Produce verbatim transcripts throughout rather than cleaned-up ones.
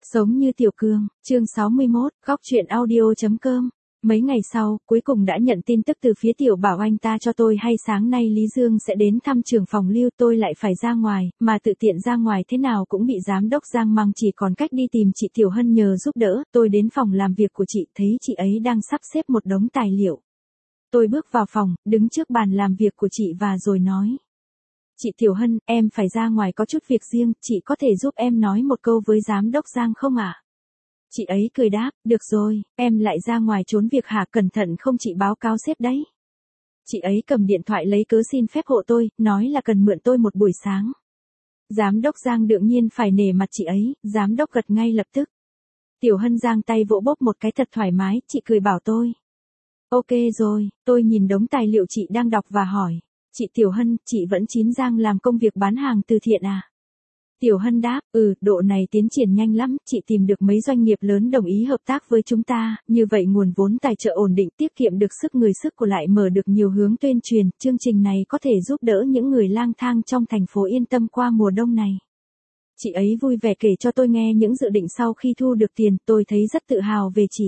Sống như Tiểu Cương, chương sáu mươi mốt, góc truyện audio.com. Mấy ngày sau, cuối cùng đã nhận tin tức từ phía Tiểu Bảo anh ta cho tôi hay sáng nay Lý Dương sẽ đến thăm trưởng phòng Lưu, tôi lại phải ra ngoài, mà tự tiện ra ngoài thế nào cũng bị giám đốc Giang Măng, chỉ còn cách đi tìm chị Tiểu Hân nhờ giúp đỡ. Tôi đến phòng làm việc của chị, thấy chị ấy đang sắp xếp một đống tài liệu. Tôi bước vào phòng, đứng trước bàn làm việc của chị và rồi nói: Chị Tiểu Hân, em phải ra ngoài có chút việc riêng, chị có thể giúp em nói một câu với giám đốc Giang không ạ? À? Chị ấy cười đáp: được rồi, em lại ra ngoài trốn việc hả, cẩn thận không chị báo cáo sếp đấy. Chị ấy cầm điện thoại lấy cớ xin phép hộ tôi, nói là cần mượn tôi một buổi sáng. Giám đốc Giang đương nhiên phải nể mặt chị ấy, giám đốc gật ngay lập tức. Tiểu Hân giang tay vỗ bốp một cái thật thoải mái, chị cười bảo tôi: ok rồi. Tôi nhìn đống tài liệu chị đang đọc và hỏi: Chị Tiểu Hân, chị vẫn chín Giang làm công việc bán hàng từ thiện à? Tiểu Hân đáp: ừ, độ này tiến triển nhanh lắm, chị tìm được mấy doanh nghiệp lớn đồng ý hợp tác với chúng ta, như vậy nguồn vốn tài trợ ổn định, tiết kiệm được sức người sức của, lại mở được nhiều hướng tuyên truyền, chương trình này có thể giúp đỡ những người lang thang trong thành phố yên tâm qua mùa đông này. Chị ấy vui vẻ kể cho tôi nghe những dự định sau khi thu được tiền, tôi thấy rất tự hào về chị.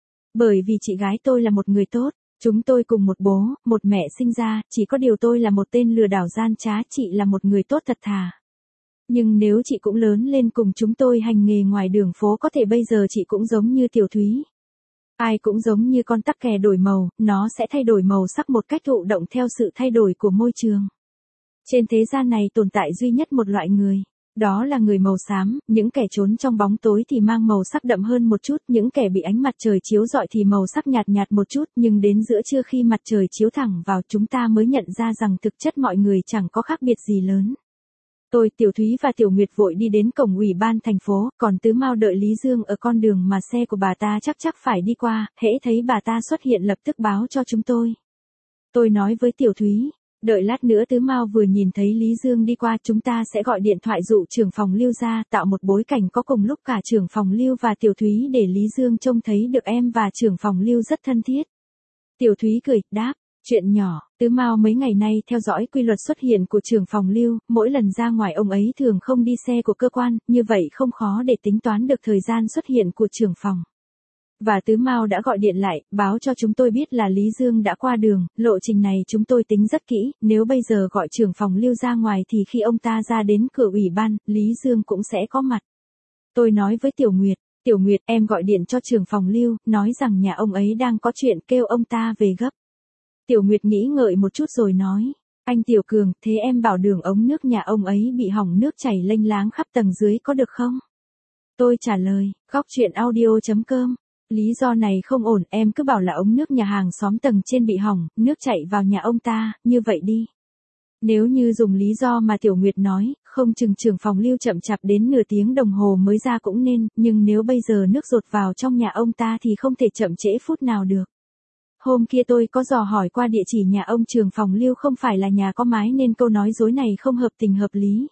Bởi vì chị gái tôi là một người tốt. Chúng tôi cùng một bố, một mẹ sinh ra, chỉ có điều tôi là một tên lừa đảo gian trá, chị là một người tốt thật thà. Nhưng nếu chị cũng lớn lên cùng chúng tôi hành nghề ngoài đường phố, có thể bây giờ chị cũng giống như Tiểu Thúy. Ai cũng giống như con tắc kè đổi màu, nó sẽ thay đổi màu sắc một cách thụ động theo sự thay đổi của môi trường. Trên thế gian này tồn tại duy nhất một loại người. Đó là người màu xám, những kẻ trốn trong bóng tối thì mang màu sắc đậm hơn một chút, những kẻ bị ánh mặt trời chiếu rọi thì màu sắc nhạt nhạt một chút, nhưng đến giữa trưa khi mặt trời chiếu thẳng vào chúng ta mới nhận ra rằng thực chất mọi người chẳng có khác biệt gì lớn. Tôi, Tiểu Thúy và Tiểu Nguyệt vội đi đến cổng ủy ban thành phố, còn Tứ Mao đợi Lý Dương ở con đường mà xe của bà ta chắc chắc phải đi qua, hễ thấy bà ta xuất hiện lập tức báo cho chúng tôi. Tôi nói với Tiểu Thúy: đợi lát nữa Tứ Mao vừa nhìn thấy Lý Dương đi qua, chúng ta sẽ gọi điện thoại dụ trưởng phòng Lưu ra, tạo một bối cảnh có cùng lúc cả trưởng phòng Lưu và Tiểu Thúy để Lý Dương trông thấy được em và trưởng phòng Lưu rất thân thiết. Tiểu Thúy cười, đáp: chuyện nhỏ. Tứ Mao mấy ngày nay theo dõi quy luật xuất hiện của trưởng phòng Lưu, mỗi lần ra ngoài ông ấy thường không đi xe của cơ quan, như vậy không khó để tính toán được thời gian xuất hiện của trưởng phòng. Và Tứ Mao đã gọi điện lại, báo cho chúng tôi biết là Lý Dương đã qua đường, lộ trình này chúng tôi tính rất kỹ, nếu bây giờ gọi trưởng phòng Lưu ra ngoài thì khi ông ta ra đến cửa ủy ban, Lý Dương cũng sẽ có mặt. Tôi nói với Tiểu Nguyệt: Tiểu Nguyệt, em gọi điện cho trưởng phòng Lưu, nói rằng nhà ông ấy đang có chuyện, kêu ông ta về gấp. Tiểu Nguyệt nghĩ ngợi một chút rồi nói: anh Tiểu Cường, thế em bảo đường ống nước nhà ông ấy bị hỏng, nước chảy lênh láng khắp tầng dưới có được không? Tôi trả lời: góc truyện audio.com. Lý do này không ổn, em cứ bảo là ống nước nhà hàng xóm tầng trên bị hỏng, nước chảy vào nhà ông ta, như vậy đi. Nếu như dùng lý do mà Tiểu Nguyệt nói, không chừng trưởng phòng Lưu chậm chạp đến nửa tiếng đồng hồ mới ra cũng nên, nhưng nếu bây giờ nước dột vào trong nhà ông ta thì không thể chậm trễ phút nào được. Hôm kia tôi có dò hỏi qua địa chỉ nhà ông trưởng phòng Lưu, không phải là nhà có mái nên câu nói dối này không hợp tình hợp lý.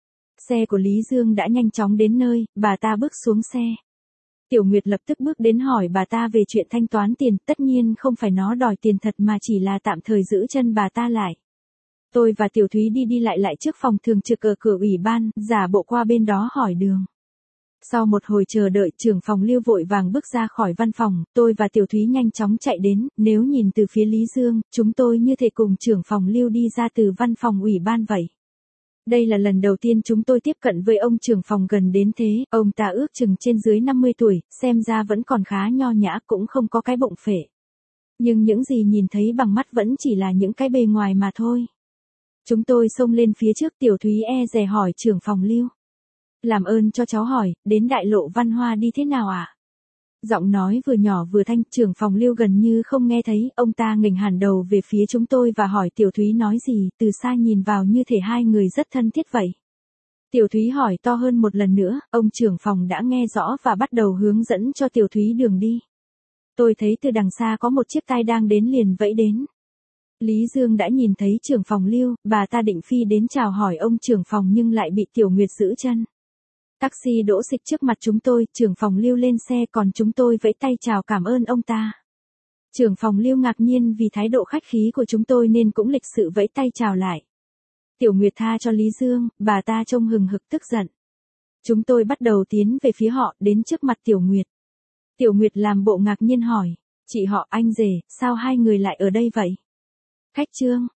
Xe của Lý Dương đã nhanh chóng đến nơi, bà ta bước xuống xe. Tiểu Nguyệt lập tức bước đến hỏi bà ta về chuyện thanh toán tiền, tất nhiên không phải nó đòi tiền thật mà chỉ là tạm thời giữ chân bà ta lại. Tôi và Tiểu Thúy đi đi lại lại trước phòng thường trực ở cửa ủy ban, giả bộ qua bên đó hỏi đường. Sau một hồi chờ đợi, trưởng phòng Lưu vội vàng bước ra khỏi văn phòng, tôi và Tiểu Thúy nhanh chóng chạy đến, nếu nhìn từ phía Lý Dương, chúng tôi như thể cùng trưởng phòng Lưu đi ra từ văn phòng ủy ban vậy. Đây là lần đầu tiên chúng tôi tiếp cận với ông trưởng phòng gần đến thế, ông ta ước chừng trên dưới năm mươi tuổi, xem ra vẫn còn khá nho nhã, cũng không có cái bụng phệ. Nhưng những gì nhìn thấy bằng mắt vẫn chỉ là những cái bề ngoài mà thôi. Chúng tôi xông lên phía trước, Tiểu Thúy e dè hỏi trưởng phòng Lưu: làm ơn cho cháu hỏi, đến đại lộ Văn Hoa đi thế nào ạ? À? Giọng nói vừa nhỏ vừa thanh, trưởng phòng Lưu gần như không nghe thấy, ông ta nghềnh hẳn đầu về phía chúng tôi và hỏi Tiểu Thúy nói gì, từ xa nhìn vào như thể hai người rất thân thiết vậy. Tiểu Thúy hỏi to hơn một lần nữa, ông trưởng phòng đã nghe rõ và bắt đầu hướng dẫn cho Tiểu Thúy đường đi. Tôi thấy từ đằng xa có một chiếc tai đang đến liền vẫy đến. Lý Dương đã nhìn thấy trưởng phòng Lưu, bà ta định phi đến chào hỏi ông trưởng phòng nhưng lại bị Tiểu Nguyệt giữ chân. Taxi đỗ xịch trước mặt chúng tôi, trưởng phòng Lưu lên xe còn chúng tôi vẫy tay chào cảm ơn ông ta. Trưởng phòng Lưu ngạc nhiên vì thái độ khách khí của chúng tôi nên cũng lịch sự vẫy tay chào lại. Tiểu Nguyệt tha cho Lý Dương, bà ta trông hừng hực tức giận. Chúng tôi bắt đầu tiến về phía họ, đến trước mặt Tiểu Nguyệt. Tiểu Nguyệt làm bộ ngạc nhiên hỏi, chị họ, anh rể, sao hai người lại ở đây vậy? Khách Trương,